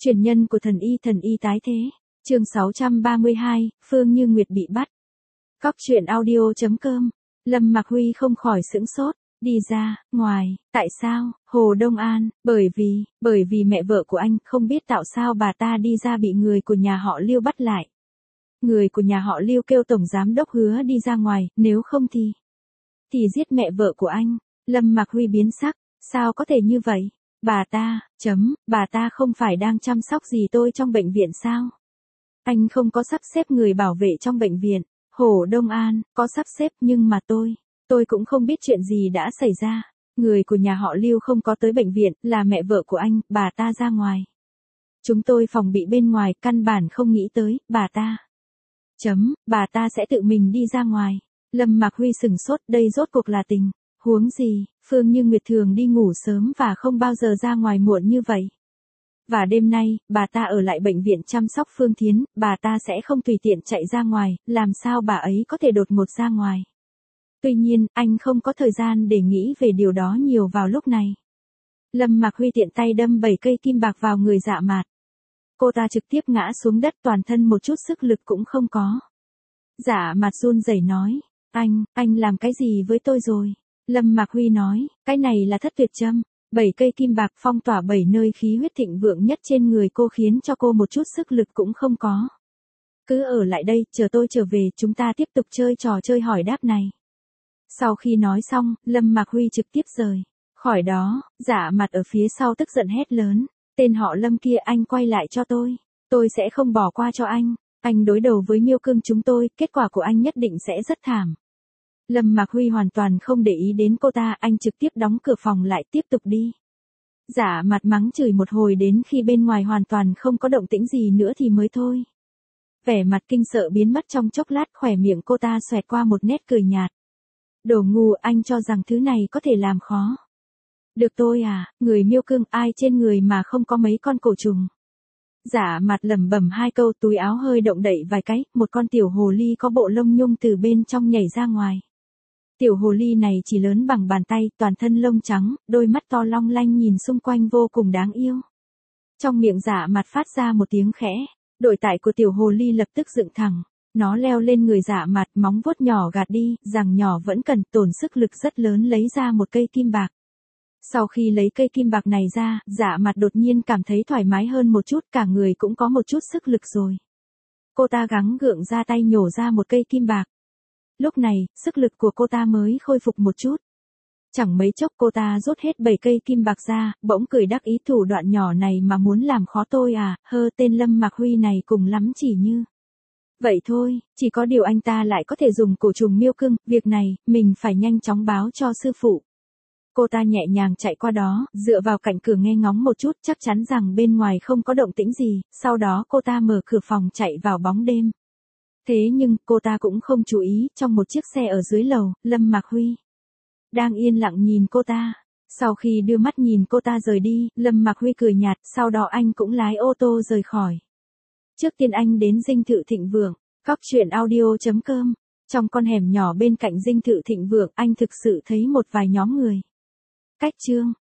Truyền nhân của thần y tái thế. Chương 632, Phương Như Nguyệt bị bắt. Cóc truyện audio.com. Lâm Mạc Huy không khỏi sững sốt, đi ra ngoài. Tại sao? Hồ Đông An, bởi vì mẹ vợ của anh, không biết tạo sao bà ta đi ra bị người của nhà họ Liêu bắt lại. Người của nhà họ Liêu kêu tổng giám đốc Hứa đi ra ngoài, nếu không thì giết mẹ vợ của anh. Lâm Mạc Huy biến sắc, sao có thể như vậy? Bà ta không phải đang chăm sóc gì tôi trong bệnh viện sao? Anh không có sắp xếp người bảo vệ trong bệnh viện. Hồ Đông An, có sắp xếp nhưng mà tôi cũng không biết chuyện gì đã xảy ra. Người của nhà họ Liêu không có tới bệnh viện, là mẹ vợ của anh, bà ta ra ngoài. Chúng tôi phòng bị bên ngoài, căn bản không nghĩ tới, bà ta sẽ tự mình đi ra ngoài. Lâm Mạc Huy sừng sốt, đây rốt cuộc là tình huống gì? Phương Như Nguyệt thường đi ngủ sớm và không bao giờ ra ngoài muộn như vậy. Và đêm nay, bà ta ở lại bệnh viện chăm sóc Phương Thiến, bà ta sẽ không tùy tiện chạy ra ngoài, làm sao bà ấy có thể đột ngột ra ngoài. Tuy nhiên, anh không có thời gian để nghĩ về điều đó nhiều vào lúc này. Lâm Mạc Huy tiện tay đâm 7 cây kim bạc vào người Dạ Mạt. Cô ta trực tiếp ngã xuống đất, toàn thân một chút sức lực cũng không có. Dạ Mạt run rẩy nói, anh làm cái gì với tôi rồi? Lâm Mạc Huy nói, cái này là Thất Tuyệt Châm. 7 cây kim bạc phong tỏa 7 nơi khí huyết thịnh vượng nhất trên người cô, khiến cho cô một chút sức lực cũng không có. Cứ ở lại đây, chờ tôi trở về, chúng ta tiếp tục chơi trò chơi hỏi đáp này. Sau khi nói xong, Lâm Mạc Huy trực tiếp rời khỏi đó. Dạ Mạt ở phía sau tức giận hét lớn, tên họ Lâm kia, anh quay lại cho tôi sẽ không bỏ qua cho anh. Anh đối đầu với Miêu Cương chúng tôi, kết quả của anh nhất định sẽ rất thảm. Lâm Mạc Huy hoàn toàn không để ý đến cô ta, anh trực tiếp đóng cửa phòng lại, tiếp tục đi. Dạ Mạt mắng chửi một hồi, đến khi bên ngoài hoàn toàn không có động tĩnh gì nữa thì mới thôi. Vẻ mặt kinh sợ biến mất trong chốc lát, khóe miệng cô ta xoẹt qua một nét cười nhạt. Đồ ngu, anh cho rằng thứ này có thể làm khó được tôi à? Người Miêu Cương, ai trên người mà không có mấy con cổ trùng? Dạ Mạt lẩm bẩm hai câu, túi áo hơi động đậy vài cái, một con tiểu hồ ly có bộ lông nhung từ bên trong nhảy ra ngoài. Tiểu hồ ly này chỉ lớn bằng bàn tay, toàn thân lông trắng, đôi mắt to long lanh nhìn xung quanh vô cùng đáng yêu. Trong miệng Dạ Mạt phát ra một tiếng khẽ, đội tải của tiểu hồ ly lập tức dựng thẳng. Nó leo lên người Dạ Mạt, móng vuốt nhỏ gạt đi, răng nhỏ vẫn cần tổn sức lực rất lớn, lấy ra một cây kim bạc. Sau khi lấy cây kim bạc này ra, Dạ Mạt đột nhiên cảm thấy thoải mái hơn một chút, cả người cũng có một chút sức lực rồi. Cô ta gắng gượng ra tay nhổ ra một cây kim bạc. Lúc này, sức lực của cô ta mới khôi phục một chút. Chẳng mấy chốc cô ta rút hết 7 cây kim bạc ra, bỗng cười đắc ý, thủ đoạn nhỏ này mà muốn làm khó tôi à? Tên Lâm Mạc Huy này cùng lắm chỉ như vậy thôi, chỉ có điều anh ta lại có thể dùng cổ trùng Miêu Cương, việc này, mình phải nhanh chóng báo cho sư phụ. Cô ta nhẹ nhàng chạy qua đó, dựa vào cạnh cửa nghe ngóng một chút, chắc chắn rằng bên ngoài không có động tĩnh gì, sau đó cô ta mở cửa phòng chạy vào bóng đêm. Thế nhưng, cô ta cũng không chú ý, trong một chiếc xe ở dưới lầu, Lâm Mạc Huy đang yên lặng nhìn cô ta. Sau khi đưa mắt nhìn cô ta rời đi, Lâm Mạc Huy cười nhạt, sau đó anh cũng lái ô tô rời khỏi. Trước tiên anh đến dinh thự Thịnh Vượng. Cóc truyện audio.com. Trong con hẻm nhỏ bên cạnh dinh thự Thịnh Vượng, anh thực sự thấy một vài nhóm người. Cách chương